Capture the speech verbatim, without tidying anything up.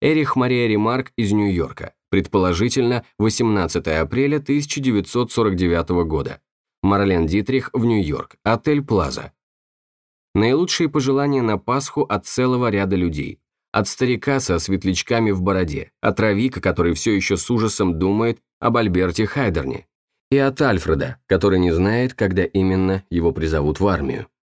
Эрих Мария Ремарк из Нью-Йорка, предположительно восемнадцатого апреля тысяча девятьсот сорок девятого года. Марлен Дитрих в Нью-Йорк, отель Плаза. Наилучшие пожелания на Пасху от целого ряда людей. От старика со светлячками в бороде, от Равика, который все еще с ужасом думает об Альберте Хайдерне, и от Альфреда, который не знает, когда именно его призовут в армию.